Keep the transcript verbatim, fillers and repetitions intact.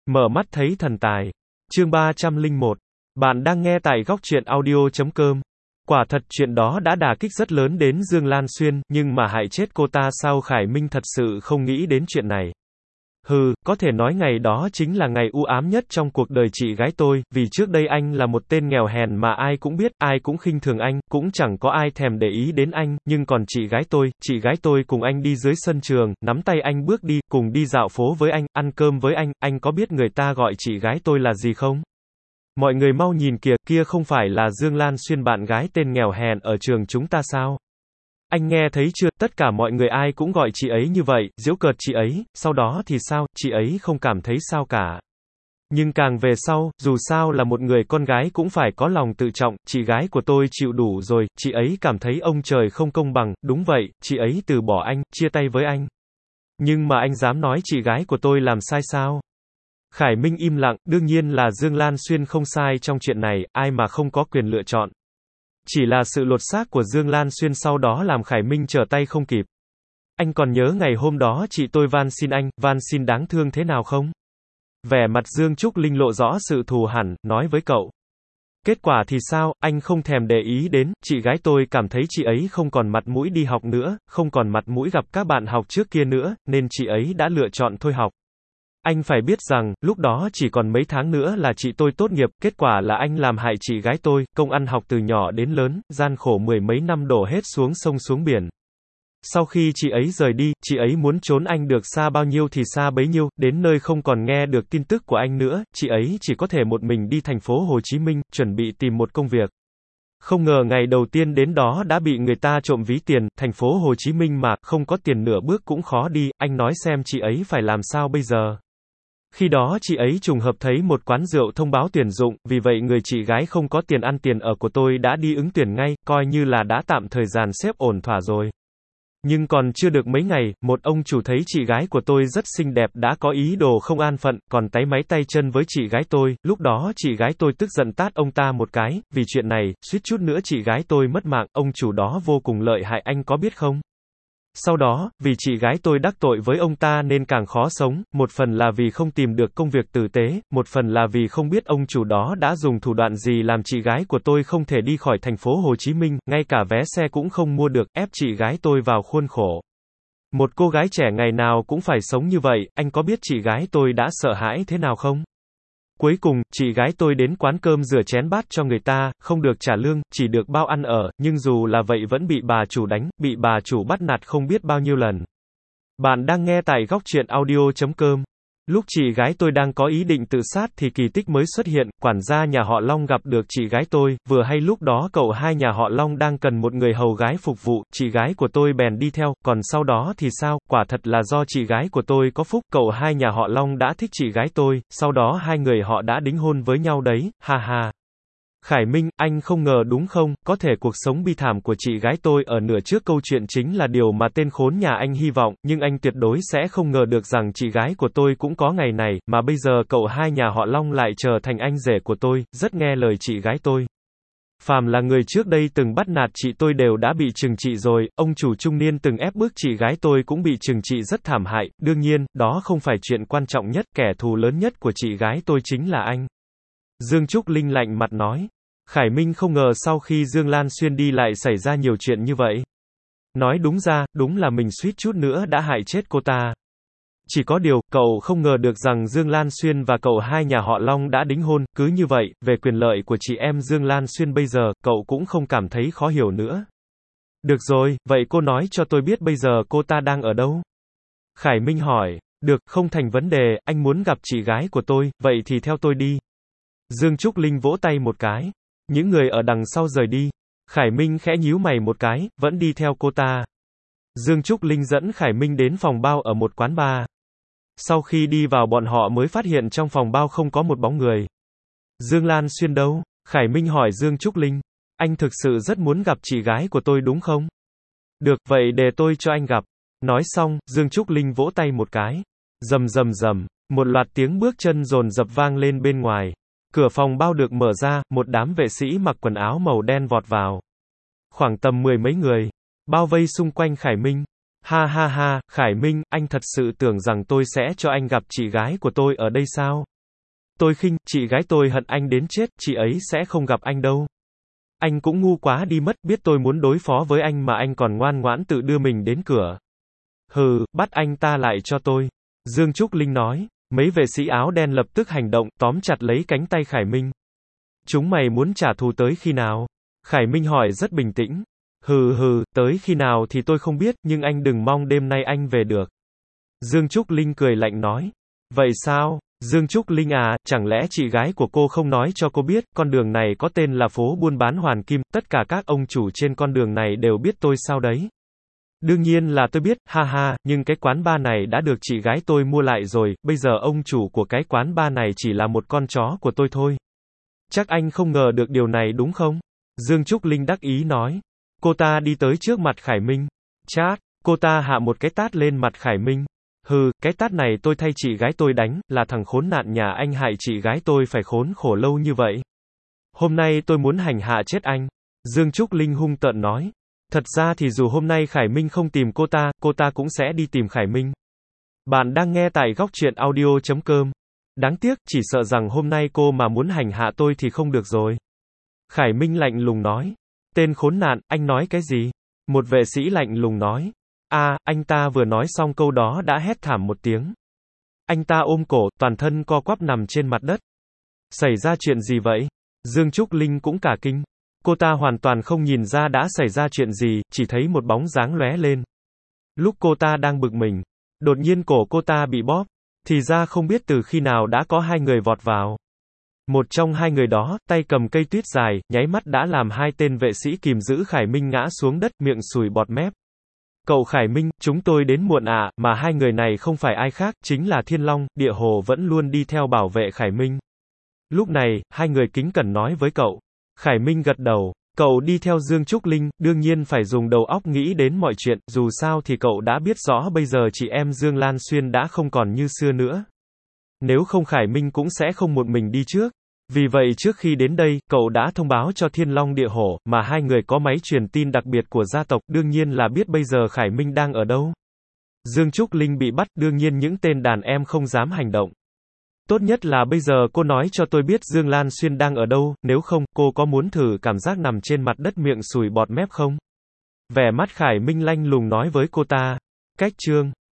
Mở mắt thấy thần tài. Chương ba trăm lẻ một. Bạn đang nghe tại góc truyện audio chấm com. Quả thật chuyện đó đã đả kích rất lớn đến Dương Lan Xuyên, nhưng mà hại chết cô ta sao Khải Minh thật sự không nghĩ đến chuyện này. Hừ, có thể nói ngày đó chính là ngày u ám nhất trong cuộc đời chị gái tôi, vì trước đây anh là một tên nghèo hèn mà ai cũng biết, ai cũng khinh thường anh, cũng chẳng có ai thèm để ý đến anh, nhưng còn chị gái tôi, chị gái tôi cùng anh đi dưới sân trường, nắm tay anh bước đi, cùng đi dạo phố với anh, ăn cơm với anh, anh có biết người ta gọi chị gái tôi là gì không? Mọi người mau nhìn kìa, kia không phải là Dương Lan Xuyên bạn gái tên nghèo hèn ở trường chúng ta sao? Anh nghe thấy chưa, tất cả mọi người ai cũng gọi chị ấy như vậy, giễu cợt chị ấy, sau đó thì sao, chị ấy không cảm thấy sao cả. Nhưng càng về sau, dù sao là một người con gái cũng phải có lòng tự trọng, chị gái của tôi chịu đủ rồi, chị ấy cảm thấy ông trời không công bằng, đúng vậy, chị ấy từ bỏ anh, chia tay với anh. Nhưng mà anh dám nói chị gái của tôi làm sai sao? Khải Minh im lặng, đương nhiên là Dương Lan Xuyên không sai trong chuyện này, ai mà không có quyền lựa chọn. Chỉ là sự lột xác của Dương Lan Xuyên sau đó làm Khải Minh trở tay không kịp. Anh còn nhớ ngày hôm đó chị tôi van xin anh, van xin đáng thương thế nào không? Vẻ mặt Dương Trúc Linh lộ rõ sự thù hằn, nói với cậu. Kết quả thì sao, anh không thèm để ý đến, chị gái tôi cảm thấy chị ấy không còn mặt mũi đi học nữa, không còn mặt mũi gặp các bạn học trước kia nữa, nên chị ấy đã lựa chọn thôi học. Anh phải biết rằng, lúc đó chỉ còn mấy tháng nữa là chị tôi tốt nghiệp, kết quả là anh làm hại chị gái tôi, công ăn học từ nhỏ đến lớn, gian khổ mười mấy năm đổ hết xuống sông xuống biển. Sau khi chị ấy rời đi, chị ấy muốn trốn anh được xa bao nhiêu thì xa bấy nhiêu, đến nơi không còn nghe được tin tức của anh nữa, chị ấy chỉ có thể một mình đi thành phố Hồ Chí Minh, chuẩn bị tìm một công việc. Không ngờ ngày đầu tiên đến đó đã bị người ta trộm ví tiền, thành phố Hồ Chí Minh mà, không có tiền nửa bước cũng khó đi, anh nói xem chị ấy phải làm sao bây giờ. Khi đó chị ấy trùng hợp thấy một quán rượu thông báo tuyển dụng, vì vậy người chị gái không có tiền ăn tiền ở của tôi đã đi ứng tuyển ngay, coi như là đã tạm thời dàn xếp ổn thỏa rồi. Nhưng còn chưa được mấy ngày, một ông chủ thấy chị gái của tôi rất xinh đẹp đã có ý đồ không an phận, còn táy máy tay chân với chị gái tôi, lúc đó chị gái tôi tức giận tát ông ta một cái, vì chuyện này, suýt chút nữa chị gái tôi mất mạng, ông chủ đó vô cùng lợi hại anh có biết không? Sau đó, vì chị gái tôi đắc tội với ông ta nên càng khó sống, một phần là vì không tìm được công việc tử tế, một phần là vì không biết ông chủ đó đã dùng thủ đoạn gì làm chị gái của tôi không thể đi khỏi thành phố Hồ Chí Minh, ngay cả vé xe cũng không mua được, ép chị gái tôi vào khuôn khổ. Một cô gái trẻ ngày nào cũng phải sống như vậy, anh có biết chị gái tôi đã sợ hãi thế nào không? Cuối cùng, chị gái tôi đến quán cơm rửa chén bát cho người ta, không được trả lương, chỉ được bao ăn ở, nhưng dù là vậy vẫn bị bà chủ đánh, bị bà chủ bắt nạt không biết bao nhiêu lần. Bạn đang nghe tại góc truyện audio chấm com. Lúc chị gái tôi đang có ý định tự sát thì kỳ tích mới xuất hiện, quản gia nhà họ Long gặp được chị gái tôi, vừa hay lúc đó cậu hai nhà họ Long đang cần một người hầu gái phục vụ, chị gái của tôi bèn đi theo, còn sau đó thì sao, quả thật là do chị gái của tôi có phúc, cậu hai nhà họ Long đã thích chị gái tôi, sau đó hai người họ đã đính hôn với nhau đấy, ha ha. Khải Minh, anh không ngờ đúng không, có thể cuộc sống bi thảm của chị gái tôi ở nửa trước câu chuyện chính là điều mà tên khốn nhà anh hy vọng, nhưng anh tuyệt đối sẽ không ngờ được rằng chị gái của tôi cũng có ngày này, mà bây giờ cậu hai nhà họ Long lại trở thành anh rể của tôi, rất nghe lời chị gái tôi. Phàm là người trước đây từng bắt nạt chị tôi đều đã bị trừng trị rồi, ông chủ trung niên từng ép bức chị gái tôi cũng bị trừng trị rất thảm hại, đương nhiên, đó không phải chuyện quan trọng nhất, kẻ thù lớn nhất của chị gái tôi chính là anh. Dương Trúc Linh lạnh mặt nói. Khải Minh không ngờ sau khi Dương Lan Xuyên đi lại xảy ra nhiều chuyện như vậy. Nói đúng ra, đúng là mình suýt chút nữa đã hại chết cô ta. Chỉ có điều, cậu không ngờ được rằng Dương Lan Xuyên và cậu hai nhà họ Long đã đính hôn, cứ như vậy, về quyền lợi của chị em Dương Lan Xuyên bây giờ, cậu cũng không cảm thấy khó hiểu nữa. Được rồi, vậy cô nói cho tôi biết bây giờ cô ta đang ở đâu? Khải Minh hỏi. Được, không thành vấn đề, anh muốn gặp chị gái của tôi, vậy thì theo tôi đi. Dương Trúc Linh vỗ tay một cái. Những người ở đằng sau rời đi. Khải Minh khẽ nhíu mày một cái, vẫn đi theo cô ta. Dương Trúc Linh dẫn Khải Minh đến phòng bao ở một quán bar. Sau khi đi vào bọn họ mới phát hiện trong phòng bao không có một bóng người. Dương Lan Xuyên đâu? Khải Minh hỏi Dương Trúc Linh. Anh thực sự rất muốn gặp chị gái của tôi đúng không? Được, vậy để tôi cho anh gặp. Nói xong, Dương Trúc Linh vỗ tay một cái. Rầm rầm rầm, một loạt tiếng bước chân dồn dập vang lên bên ngoài. Cửa phòng bao được mở ra, một đám vệ sĩ mặc quần áo màu đen vọt vào. Khoảng tầm mười mấy người, bao vây xung quanh Khải Minh. Ha ha ha, Khải Minh, anh thật sự tưởng rằng tôi sẽ cho anh gặp chị gái của tôi ở đây sao? Tôi khinh, chị gái tôi hận anh đến chết, chị ấy sẽ không gặp anh đâu. Anh cũng ngu quá đi mất, biết tôi muốn đối phó với anh mà anh còn ngoan ngoãn tự đưa mình đến cửa. Hừ, bắt anh ta lại cho tôi. Dương Trúc Linh nói. Mấy vệ sĩ áo đen lập tức hành động, tóm chặt lấy cánh tay Khải Minh. Chúng mày muốn trả thù tới khi nào? Khải Minh hỏi rất bình tĩnh. Hừ hừ, tới khi nào thì tôi không biết, nhưng anh đừng mong đêm nay anh về được. Dương Trúc Linh cười lạnh nói. Vậy sao? Dương Trúc Linh à, chẳng lẽ chị gái của cô không nói cho cô biết, con đường này có tên là phố buôn bán Hoàn Kim, tất cả các ông chủ trên con đường này đều biết tôi sao đấy? Đương nhiên là tôi biết, ha ha, nhưng cái quán bar này đã được chị gái tôi mua lại rồi, bây giờ ông chủ của cái quán bar này chỉ là một con chó của tôi thôi. Chắc anh không ngờ được điều này đúng không? Dương Trúc Linh đắc ý nói. Cô ta đi tới trước mặt Khải Minh. Chát, cô ta hạ một cái tát lên mặt Khải Minh. Hừ, cái tát này tôi thay chị gái tôi đánh, là thằng khốn nạn nhà anh hại chị gái tôi phải khốn khổ lâu như vậy. Hôm nay tôi muốn hành hạ chết anh. Dương Trúc Linh hung tợn nói. Thật ra thì dù hôm nay Khải Minh không tìm cô ta, cô ta cũng sẽ đi tìm Khải Minh. Bạn đang nghe tại góc truyện audio chấm com. Đáng tiếc, chỉ sợ rằng hôm nay cô mà muốn hành hạ tôi thì không được rồi. Khải Minh lạnh lùng nói. Tên khốn nạn, anh nói cái gì? Một vệ sĩ lạnh lùng nói. A, à, anh ta vừa nói xong câu đó đã hét thảm một tiếng. Anh ta ôm cổ, toàn thân co quắp nằm trên mặt đất. Xảy ra chuyện gì vậy? Dương Trúc Linh cũng cả kinh. Cô ta hoàn toàn không nhìn ra đã xảy ra chuyện gì, chỉ thấy một bóng dáng lóe lên. Lúc cô ta đang bực mình, đột nhiên cổ cô ta bị bóp, thì ra không biết từ khi nào đã có hai người vọt vào. Một trong hai người đó, tay cầm cây tuyết dài, nháy mắt đã làm hai tên vệ sĩ kìm giữ Khải Minh ngã xuống đất, miệng sùi bọt mép. Cậu Khải Minh, chúng tôi đến muộn ạ, à, mà hai người này không phải ai khác, chính là Thiên Long, Địa Hồ vẫn luôn đi theo bảo vệ Khải Minh. Lúc này, hai người kính cẩn nói với cậu. Khải Minh gật đầu. Cậu đi theo Dương Trúc Linh, đương nhiên phải dùng đầu óc nghĩ đến mọi chuyện, dù sao thì cậu đã biết rõ bây giờ chị em Dương Lan Xuyên đã không còn như xưa nữa. Nếu không Khải Minh cũng sẽ không một mình đi trước. Vì vậy trước khi đến đây, cậu đã thông báo cho Thiên Long Địa Hổ, mà hai người có máy truyền tin đặc biệt của gia tộc, đương nhiên là biết bây giờ Khải Minh đang ở đâu. Dương Trúc Linh bị bắt, đương nhiên những tên đàn em không dám hành động. Tốt nhất là bây giờ cô nói cho tôi biết Dương Lan Xuyên đang ở đâu, nếu không, cô có muốn thử cảm giác nằm trên mặt đất miệng sùi bọt mép không? Vẻ mắt Khải Minh lanh lùng nói với cô ta. Cách chương